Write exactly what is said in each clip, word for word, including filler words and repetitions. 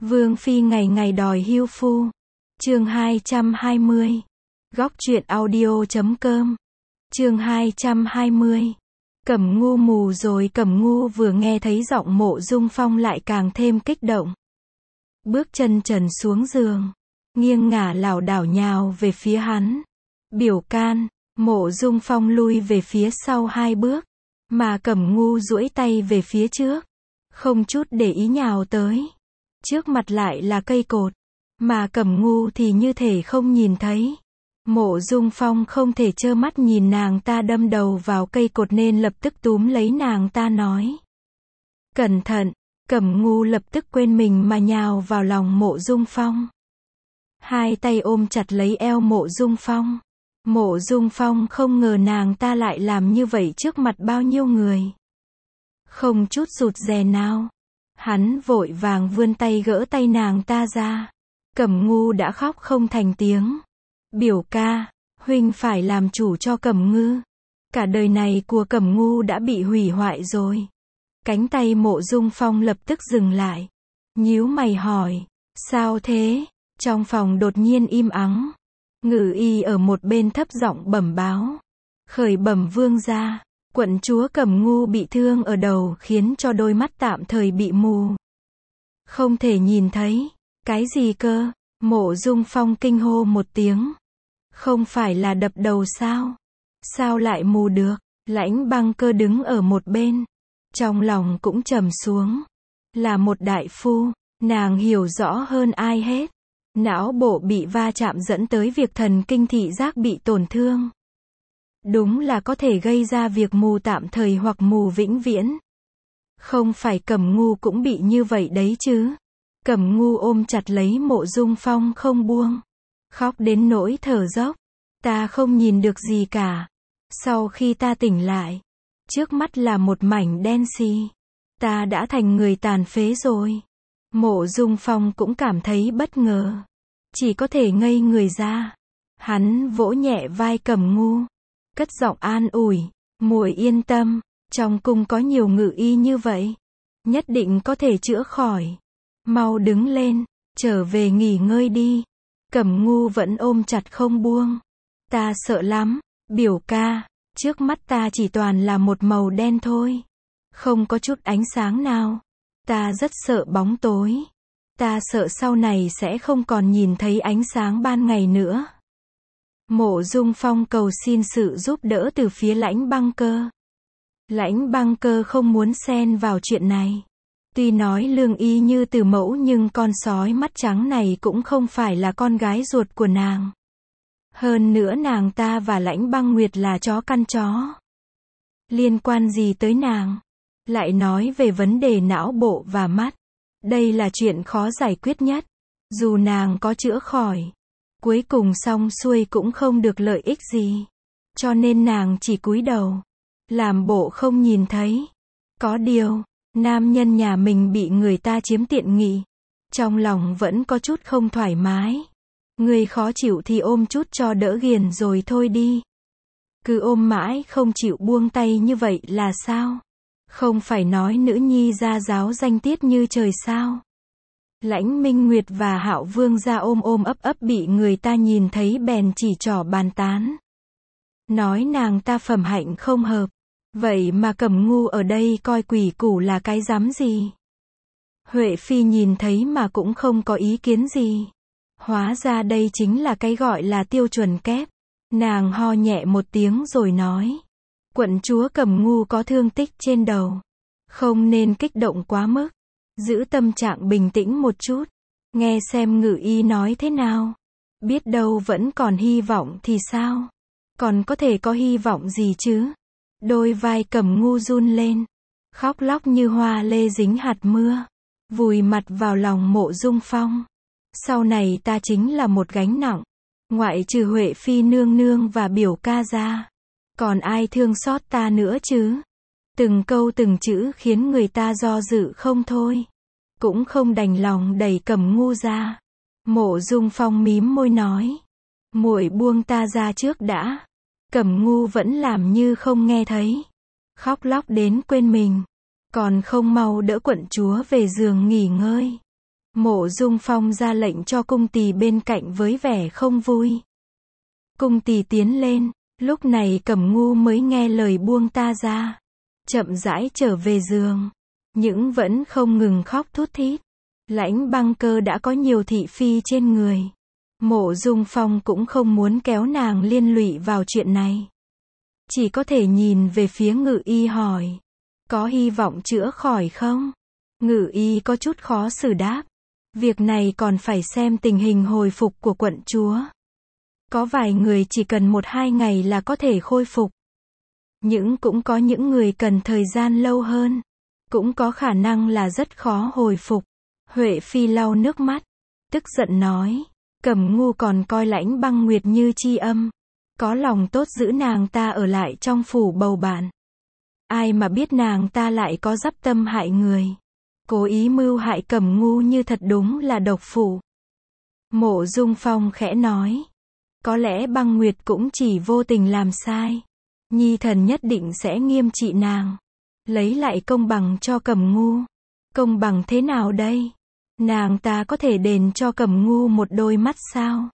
Vương phi ngày ngày đòi hưu phu. Chương hai trăm hai mươi. Góc truyện audio chấm com. Chương hai trăm hai mươi. Cẩm Ngu mù rồi. Cẩm Ngu vừa nghe thấy giọng Mộ Dung Phong lại càng thêm kích động. Bước chân trần xuống giường, nghiêng ngả lảo đảo nhào về phía hắn. Biểu can. Mộ Dung Phong lui về phía sau hai bước, mà Cẩm Ngu duỗi tay về phía trước, không chút để ý nhào tới. Trước mặt lại là cây cột, mà Cẩm Ngu thì như thể không nhìn thấy. Mộ Dung Phong không thể trơ mắt nhìn nàng ta đâm đầu vào cây cột nên lập tức túm lấy nàng ta nói: cẩn thận. Cẩm Ngu lập tức quên mình mà nhào vào lòng Mộ Dung Phong. Hai tay ôm chặt lấy eo Mộ Dung Phong. Mộ Dung Phong không ngờ nàng ta lại làm như vậy trước mặt bao nhiêu người. Không chút rụt rè nào, hắn vội vàng vươn tay gỡ tay nàng ta ra. Cẩm Ngu đã khóc không thành tiếng. Biểu ca, huynh phải làm chủ cho Cẩm Ngư. Cả đời này của Cẩm Ngu đã bị hủy hoại rồi. Cánh tay Mộ Dung Phong lập tức dừng lại, nhíu mày hỏi: sao thế? Trong phòng đột nhiên im ắng. Ngự y ở một bên thấp giọng bẩm báo: khởi bẩm vương gia, quận chúa Cẩm Ngu bị thương ở đầu khiến cho đôi mắt tạm thời bị mù, không thể nhìn thấy. Cái gì cơ? Mộ Dung Phong kinh hô một tiếng. Không phải là đập đầu sao? Sao lại mù được? Lãnh Băng Cơ đứng ở một bên, trong lòng cũng trầm xuống. Là một đại phu, nàng hiểu rõ hơn ai hết. Não bộ bị va chạm dẫn tới việc thần kinh thị giác bị tổn thương. Đúng là có thể gây ra việc mù tạm thời hoặc mù vĩnh viễn. Không phải Cẩm Ngu cũng bị như vậy đấy chứ? Cẩm Ngu ôm chặt lấy Mộ Dung Phong không buông, khóc đến nỗi thở dốc. Ta không nhìn được gì cả. Sau khi ta tỉnh lại, trước mắt là một mảnh đen xì. Ta đã thành người tàn phế rồi. Mộ Dung Phong cũng cảm thấy bất ngờ, chỉ có thể ngây người ra. Hắn vỗ nhẹ vai Cẩm Ngu, cất giọng an ủi: muội yên tâm, trong cung có nhiều ngự y như vậy, nhất định có thể chữa khỏi. Mau đứng lên, trở về nghỉ ngơi đi. Cẩm Ngu vẫn ôm chặt không buông. Ta sợ lắm, biểu ca, trước mắt ta chỉ toàn là một màu đen thôi, không có chút ánh sáng nào. Ta rất sợ bóng tối. Ta sợ sau này sẽ không còn nhìn thấy ánh sáng ban ngày nữa. Mộ Dung Phong cầu xin sự giúp đỡ từ phía Lãnh Băng Cơ. Lãnh Băng Cơ không muốn xen vào chuyện này. Tuy nói lương y như từ mẫu nhưng con sói mắt trắng này cũng không phải là con gái ruột của nàng. Hơn nữa nàng ta và Lãnh Băng Nguyệt là chó căn chó. Liên quan gì tới nàng? Lại nói về vấn đề não bộ và mắt, đây là chuyện khó giải quyết nhất. Dù nàng có chữa khỏi, cuối cùng xong xuôi cũng không được lợi ích gì. Cho nên nàng chỉ cúi đầu, làm bộ không nhìn thấy. Có điều, nam nhân nhà mình bị người ta chiếm tiện nghi, trong lòng vẫn có chút không thoải mái. Người khó chịu thì ôm chút cho đỡ ghiền rồi thôi đi. Cứ ôm mãi không chịu buông tay như vậy là sao? Không phải nói nữ nhi gia giáo danh tiết như trời sao? Lãnh Minh Nguyệt và Hạo Vương gia ôm ôm ấp ấp bị người ta nhìn thấy bèn chỉ trỏ bàn tán. Nói nàng ta phẩm hạnh không hợp. Vậy mà Cẩm Ngu ở đây coi quỷ củ là cái rắm gì? Huệ Phi nhìn thấy mà cũng không có ý kiến gì. Hóa ra đây chính là cái gọi là tiêu chuẩn kép. Nàng ho nhẹ một tiếng rồi nói: quận chúa Cẩm Ngu có thương tích trên đầu, không nên kích động quá mức. Giữ tâm trạng bình tĩnh một chút, nghe xem ngự y nói thế nào. Biết đâu vẫn còn hy vọng thì sao? Còn có thể có hy vọng gì chứ? Đôi vai Cẩm Ngu run lên, khóc lóc như hoa lê dính hạt mưa, vùi mặt vào lòng Mộ Dung Phong. Sau này ta chính là một gánh nặng, ngoại trừ Huệ Phi nương nương và biểu ca ra, còn ai thương xót ta nữa chứ? Từng câu từng chữ khiến người ta do dự không thôi, cũng không đành lòng đẩy Cẩm Ngu ra. Mộ Dung Phong mím môi nói: muội buông ta ra trước đã. Cẩm Ngu vẫn làm như không nghe thấy, khóc lóc đến quên mình. Còn không mau đỡ quận chúa về giường nghỉ ngơi. Mộ Dung Phong ra lệnh cho cung tỳ bên cạnh với vẻ không vui. Cung tỳ tiến lên, lúc này Cẩm Ngu mới nghe lời buông ta ra. Chậm rãi trở về giường. Nhưng vẫn không ngừng khóc thút thít. Lãnh Băng Cơ đã có nhiều thị phi trên người. Mộ Dung Phong cũng không muốn kéo nàng liên lụy vào chuyện này. Chỉ có thể nhìn về phía Ngự Y hỏi. Có hy vọng chữa khỏi không? Ngự Y có chút khó xử đáp. Việc này còn phải xem tình hình hồi phục của quận chúa. Có vài người chỉ cần một hai ngày là có thể khôi phục. Nhưng cũng có những người cần thời gian lâu hơn. Cũng có khả năng là rất khó hồi phục. Huệ Phi lau nước mắt. Tức giận nói. Cẩm Ngu còn coi Lãnh Băng Nguyệt như tri âm. Có lòng tốt giữ nàng ta ở lại trong phủ bầu bạn. Ai mà biết nàng ta lại có dắp tâm hại người. Cố ý mưu hại Cẩm Ngu như thật đúng là độc phụ. Mộ Dung Phong khẽ nói. Có lẽ Băng Nguyệt cũng chỉ vô tình làm sai. Nhi thần nhất định sẽ nghiêm trị nàng. Lấy lại công bằng cho Cẩm Ngu. Công bằng thế nào đây? Nàng ta có thể đền cho Cẩm Ngu một đôi mắt sao?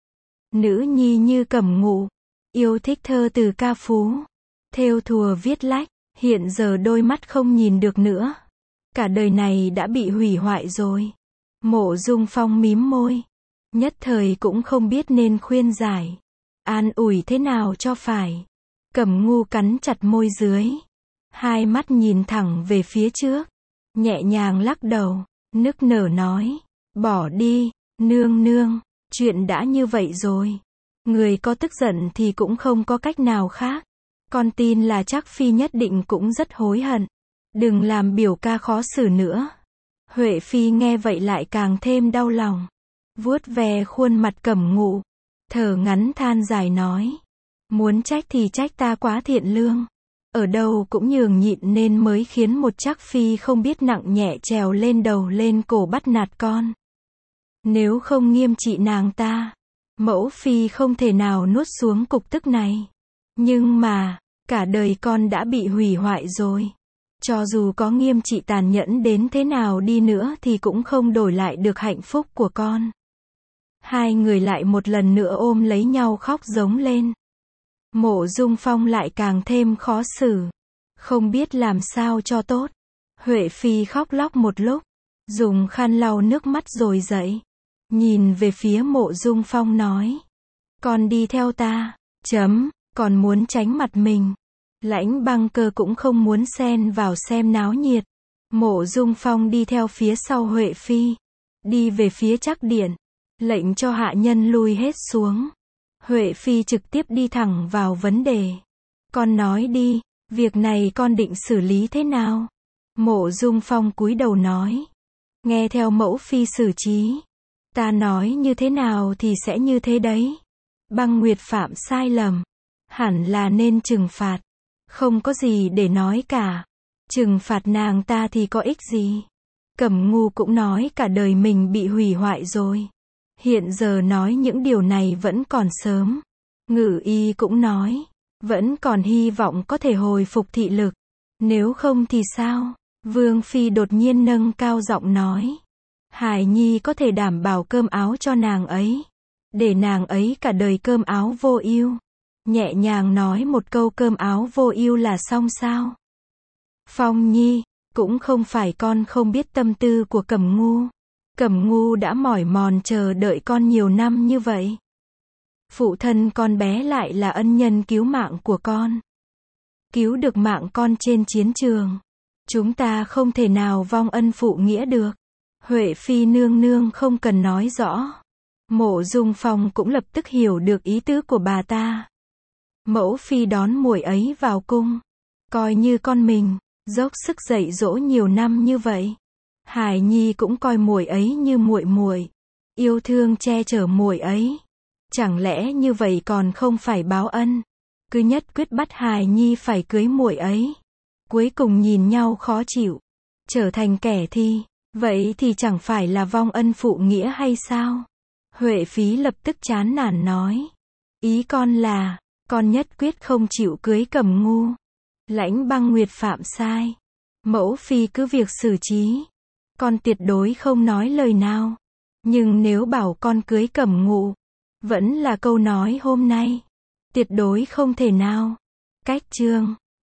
Nữ nhi như Cẩm Ngu, yêu thích thơ từ ca phú, thêu thùa viết lách, hiện giờ đôi mắt không nhìn được nữa. Cả đời này đã bị hủy hoại rồi. Mộ Dung Phong mím môi. Nhất thời cũng không biết nên khuyên giải. An ủi thế nào cho phải. Cẩm Ngu cắn chặt môi dưới. Hai mắt nhìn thẳng về phía trước. Nhẹ nhàng lắc đầu. Nức nở nói. Bỏ đi, nương nương. Chuyện đã như vậy rồi. Người có tức giận thì cũng không có cách nào khác. Con tin là chắc Phi nhất định cũng rất hối hận. Đừng làm biểu ca khó xử nữa. Huệ Phi nghe vậy lại càng thêm đau lòng. Vuốt ve khuôn mặt Cẩm Ngu. Thở ngắn than dài nói. Muốn trách thì trách ta quá thiện lương. Ở đâu cũng nhường nhịn nên mới khiến một chắc Phi không biết nặng nhẹ trèo lên đầu lên cổ bắt nạt con. Nếu không nghiêm trị nàng ta, mẫu Phi không thể nào nuốt xuống cục tức này. Nhưng mà, cả đời con đã bị hủy hoại rồi. Cho dù có nghiêm trị tàn nhẫn đến thế nào đi nữa thì cũng không đổi lại được hạnh phúc của con. Hai người lại một lần nữa ôm lấy nhau khóc giống lên. Mộ Dung Phong lại càng thêm khó xử. Không biết làm sao cho tốt. Huệ Phi khóc lóc một lúc. Dùng khăn lau nước mắt rồi dậy. Nhìn về phía Mộ Dung Phong nói. Con đi theo ta. Chấm. Còn muốn tránh mặt mình. Lãnh Băng Cơ cũng không muốn xen vào xem náo nhiệt. Mộ Dung Phong đi theo phía sau Huệ Phi. Đi về phía trắc điện. Lệnh cho hạ nhân lui hết xuống. Huệ Phi trực tiếp đi thẳng vào vấn đề. Con nói đi, việc này con định xử lý thế nào? Mộ Dung Phong cúi đầu nói. Nghe theo mẫu Phi xử trí. Ta nói như thế nào thì sẽ như thế đấy. Băng Nguyệt phạm sai lầm. Hẳn là nên trừng phạt. Không có gì để nói cả. Trừng phạt nàng ta thì có ích gì? Cẩm Ngu cũng nói cả đời mình bị hủy hoại rồi. Hiện giờ nói những điều này vẫn còn sớm. Ngự Y cũng nói. Vẫn còn hy vọng có thể hồi phục thị lực. Nếu không thì sao? Vương Phi đột nhiên nâng cao giọng nói. Hải Nhi có thể đảm bảo cơm áo cho nàng ấy. Để nàng ấy cả đời cơm áo vô ưu. Nhẹ nhàng nói một câu cơm áo vô ưu là xong sao? Phong Nhi, cũng không phải con không biết tâm tư của Cẩm Ngu. Cẩm Ngu đã mỏi mòn chờ đợi con nhiều năm như vậy. Phụ thân con bé lại là ân nhân cứu mạng của con. Cứu được mạng con trên chiến trường. Chúng ta không thể nào vong ân phụ nghĩa được. Huệ Phi nương nương không cần nói rõ. Mộ Dung Phong cũng lập tức hiểu được ý tứ của bà ta. Mẫu Phi đón muội ấy vào cung. Coi như con mình, dốc sức dạy dỗ nhiều năm như vậy. Hải Nhi cũng coi muội ấy như muội muội, yêu thương che chở muội ấy. Chẳng lẽ như vậy còn không phải báo ân? Cứ nhất quyết bắt Hải Nhi phải cưới muội ấy. Cuối cùng nhìn nhau khó chịu, trở thành kẻ thi, vậy thì chẳng phải là vong ân phụ nghĩa hay sao? Huệ Phi lập tức chán nản nói. Ý con là, con nhất quyết không chịu cưới Cẩm Ngu. Lãnh Băng Nguyệt phạm sai. Mẫu Phi cứ việc xử trí. con tuyệt đối không nói lời nào. Nhưng nếu bảo con cưới Cẩm Ngụ, vẫn là câu nói hôm nay. Tuyệt đối không thể nào. Cách chương